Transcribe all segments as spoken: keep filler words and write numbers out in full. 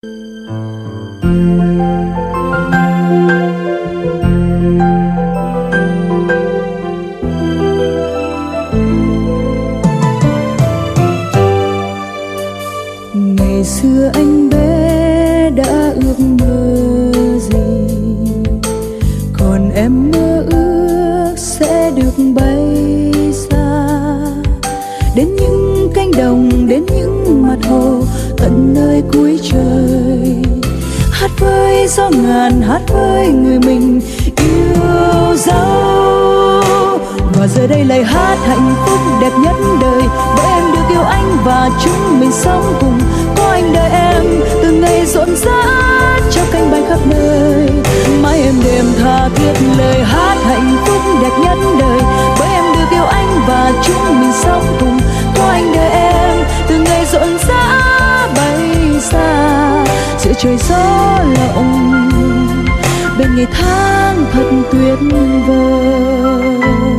Ngày xưa anh bé đã ước mơ gì, còn em mơ ước sẽ được bay xa đến những cánh đồng, đến những mặt hồ tận nơi cuối trời. Hát với gió ngàn, hát với người mình yêu dấu. Và giờ đây lời hát hạnh phúc đẹp nhất đời, bởi em được yêu anh và chúng mình sống cùng. Có anh đợi em từ ngày rộn rã cho cánh bay khắp nơi. Mãi êm đềm tha thiết lời hát hạnh phúc đẹp nhất đời, bởi em được yêu anh và chúng mình sống cùng. Có anh đợi em từ ngày rộn rã bay xa giữa trời gió lộng, bên ngày tháng thật tuyệt vời.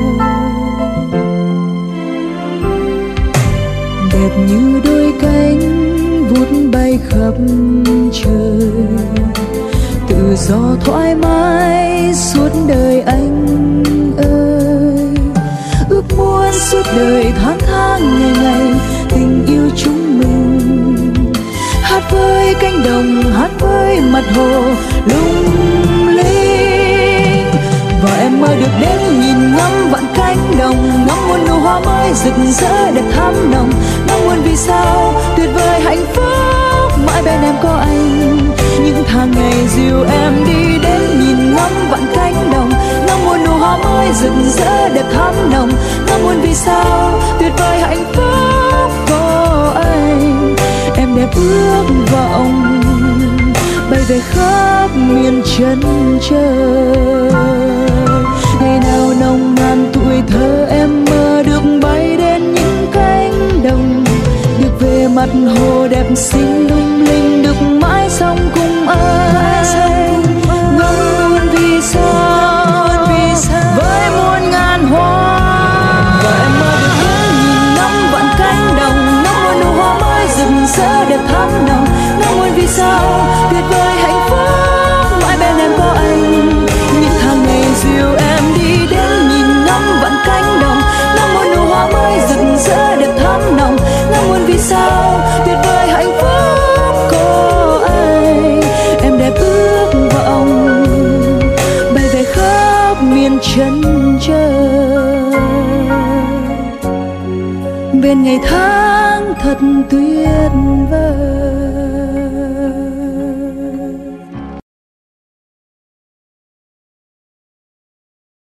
Đẹp như đôi cánh vút bay khắp trời, tự do thoải mái suốt đời anh ơi. Ước muốn suốt đời tháng tháng ngày ngày tình yêu chúng mình. Hát với cánh đồng, hát với mặt hồ lung linh. Và em mơ được đến nhìn ngắm vạn cánh đồng, ngắm muôn nụ hoa mới rực rỡ đẹp thắm nồng. Ngắm muôn vì sao tuyệt vời hạnh phúc, mãi bên em có anh. Những tháng ngày dìu em đi đến nhìn ngắm vạn cánh đồng, ngắm muôn nụ hoa mới rực rỡ đẹp thắm nồng. Ngắm muôn vì sao tuyệt vời hạnh phúc có anh. Em đẹp ước vọng bay về khắp miền chân trời. Ngày nào nồng nàn tuổi thơ em mơ được bay đến những cánh đồng, được về mặt hồ đẹp xinh lung linh, được mãi sống cùng anh. Ngắm muôn vì sao với muôn ngàn hoa. Và em mơ được đến nhìn ngắm vạn cánh đồng, ngắm muôn nụ hoa mới rực rỡ đẹp thắm nồng. Ngắm muôn vì sao tuyệt vời hạnh phúc, mãi bên em có anh. Những tháng ngày dìu em đi đến nhìn ngắm vạn cánh đồng, ngắm muôn nụ hoa mới rực rỡ đẹp thắm nồng. Ngắm muôn vì sao tuyệt vời hạnh phúc có anh. Em đẹp ước vọng bay về khắp miền chân trời, bên ngày tháng thật tuyệt vời.